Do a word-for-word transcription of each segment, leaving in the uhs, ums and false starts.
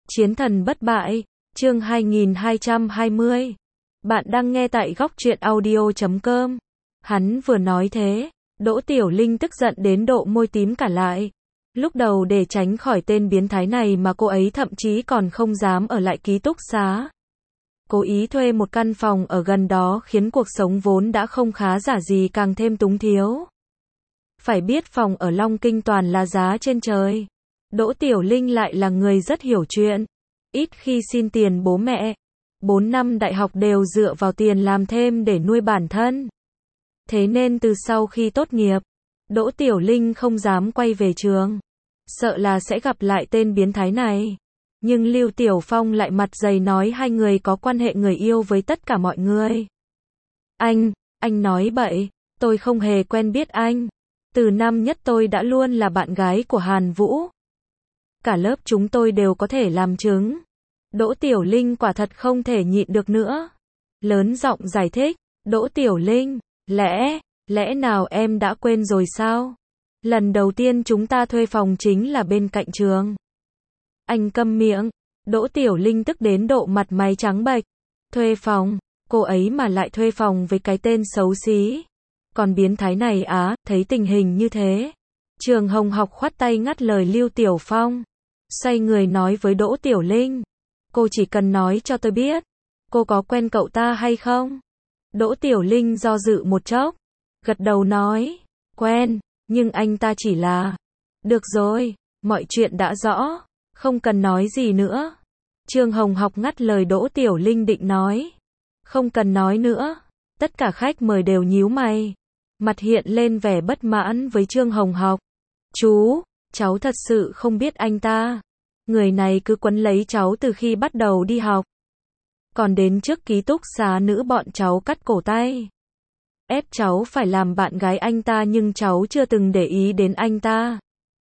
Chiến thần bất bại, chương hai nghìn hai trăm hai mươi. Bạn đang nghe tại góc truyện audio chấm com. Hắn vừa nói thế, Đỗ Tiểu Linh tức giận đến độ môi tím cả lại. Lúc đầu để tránh khỏi tên biến thái này mà cô ấy thậm chí còn không dám ở lại ký túc xá. Cố ý thuê một căn phòng ở gần đó khiến cuộc sống vốn đã không khá giả gì càng thêm túng thiếu. Phải biết phòng ở Long Kinh toàn là giá trên trời. Đỗ Tiểu Linh lại là người rất hiểu chuyện, ít khi xin tiền bố mẹ. Bốn năm đại học đều dựa vào tiền làm thêm để nuôi bản thân. Thế nên từ sau khi tốt nghiệp, Đỗ Tiểu Linh không dám quay về trường, sợ là sẽ gặp lại tên biến thái này. Nhưng Lưu Tiểu Phong lại mặt dày nói hai người có quan hệ người yêu với tất cả mọi người. Anh, anh nói bậy, tôi không hề quen biết anh. Từ năm nhất tôi đã luôn là bạn gái của Hàn Vũ. Cả lớp chúng tôi đều có thể làm chứng. Đỗ Tiểu Linh quả thật không thể nhịn được nữa. Lớn giọng giải thích, Đỗ Tiểu Linh, lẽ, lẽ nào em đã quên rồi sao? Lần đầu tiên chúng ta thuê phòng chính là bên cạnh trường. Anh câm miệng, Đỗ Tiểu Linh tức đến độ mặt mày trắng bệch. Thuê phòng, cô ấy mà lại thuê phòng với cái tên xấu xí. Còn biến thái này á, thấy tình hình như thế. Trường Hồng Học khoát tay ngắt lời Lưu Tiểu Phong. Xoay người nói với Đỗ Tiểu Linh. Cô chỉ cần nói cho tôi biết, cô có quen cậu ta hay không? Đỗ Tiểu Linh do dự một chốc, gật đầu nói, quen, nhưng anh ta chỉ là... Được rồi, mọi chuyện đã rõ, không cần nói gì nữa. Trường Hồng Học ngắt lời Đỗ Tiểu Linh định nói. Không cần nói nữa. Tất cả khách mời đều nhíu mày, mặt hiện lên vẻ bất mãn với Trương Hồng Học. Chú, cháu thật sự không biết anh ta. Người này cứ quấn lấy cháu từ khi bắt đầu đi học. Còn đến trước ký túc xá nữ bọn cháu cắt cổ tay. Ép cháu phải làm bạn gái anh ta nhưng cháu chưa từng để ý đến anh ta.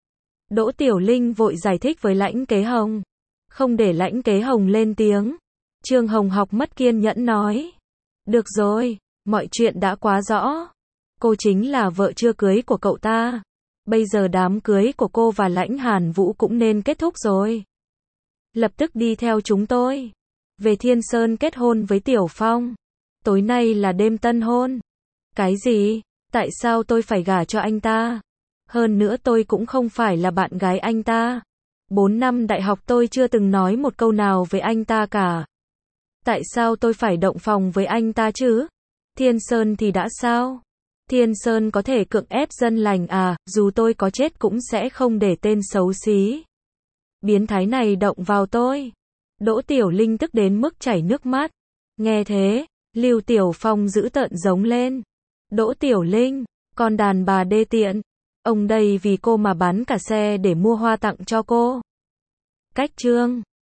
Đỗ Tiểu Linh vội giải thích với Lãnh Kế Hồng. Không để Lãnh Kế Hồng lên tiếng. Trương Hồng Học mất kiên nhẫn nói. Được rồi, mọi chuyện đã quá rõ. Cô chính là vợ chưa cưới của cậu ta. Bây giờ đám cưới của cô và Lãnh Hàn Vũ cũng nên kết thúc rồi. Lập tức đi theo chúng tôi. Về Thiên Sơn kết hôn với Tiểu Phong. Tối nay là đêm tân hôn. Cái gì? Tại sao tôi phải gả cho anh ta? Hơn nữa tôi cũng không phải là bạn gái anh ta. Bốn năm đại học tôi chưa từng nói một câu nào với anh ta cả. Tại sao tôi phải động phòng với anh ta chứ? Thiên Sơn thì đã sao? Thiên Sơn có thể cưỡng ép dân lành à, dù tôi có chết cũng sẽ không để tên xấu xí. Biến thái này động vào tôi. Đỗ Tiểu Linh tức đến mức chảy nước mắt. Nghe thế, Lưu Tiểu Phong giữ tợn giống lên. Đỗ Tiểu Linh, con đàn bà đê tiện. Ông đây vì cô mà bán cả xe để mua hoa tặng cho cô. Cách chương